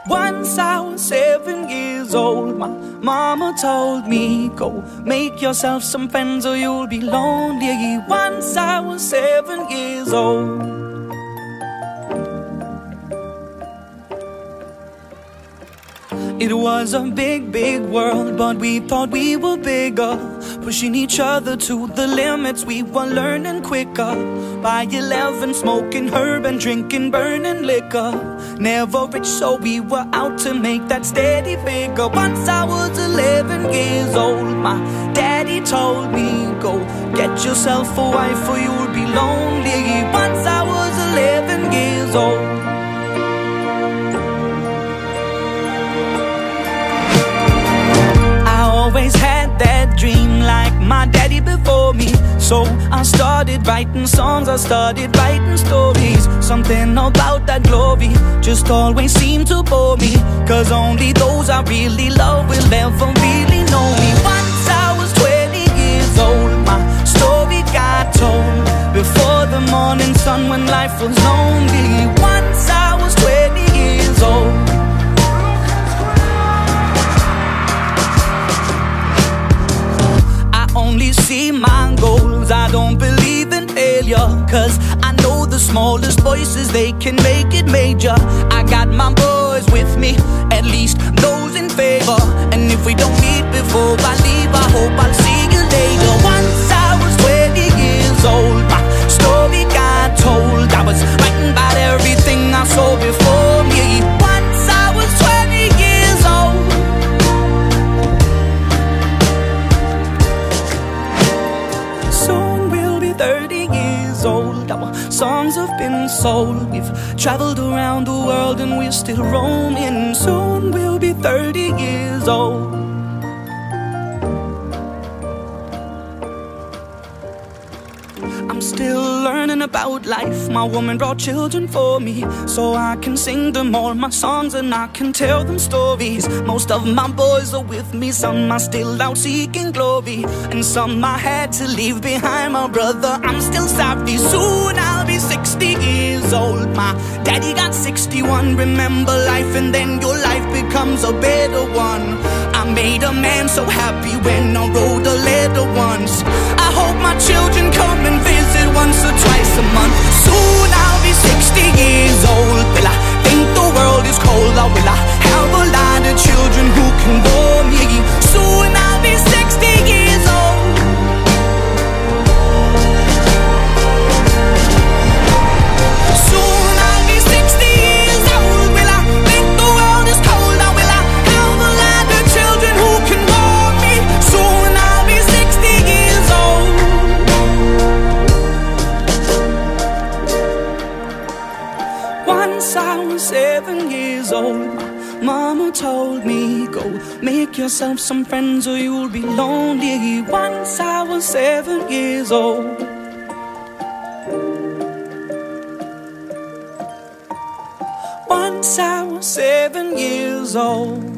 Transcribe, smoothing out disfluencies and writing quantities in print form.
Once I was 7 years old, my mama told me, go make yourself some friends or you'll be lonely. Once I was 7 years old. It was a big, big world, but we thought we were bigger, pushing each other to the limits. We were learning quicker. By 11, smoking herb and drinking burning liquor. Never rich, so we were out to make that steady figure. Once I was 11 years old, my daddy told me, go get yourself a wife or you'll be lonely. Once I was 11 years old. Always had that dream like my daddy before me. So I started writing songs, I started writing stories. Something about that glory just always seemed to bore me, cause only those I really love will ever really know me. Once I was 20 years old, my story got told before the morning sun when life was lonely. Once I was 20 years old. Only see my goals, I don't believe in failure, cause I know the smallest voices, they can make it major. I got my boys with me, at least those in favor. And if we don't meet before I leave, I hope I'll see you later. Once I was 20 years old, my story got told. I was writing about everything I saw before me. Once I was 20 years old. Soon we'll be 30 years old. Our songs have been sold. We've traveled around the world and we're still roaming. Soon we'll be 30 years old. I'm still learning about life. My woman brought children for me, so I can sing them all my songs and I can tell them stories. Most of my boys are with me, some are still out seeking glory, and some I had to leave behind. My brother, I'm still sorry. Soon I'll be 60 years old. My daddy got 61. Remember life and then your life becomes a better one. I made a man so happy when I wrote a letter once. I hope my children come and visit once or twice a month. Soon I'll be 60 years old. Will I think the world is cold, or will I have a lot of children who can bore me? Soon I'll be 60 years old. Soon I'll be 60 years old. Will I think the world is cold, or will I have a lot of children who can bore me? Soon I'll be 60 years old. Once I was 7 years old, my mama told me, go make yourself some friends or you'll be lonely. Once I was 7 years old. Once I was 7 years old.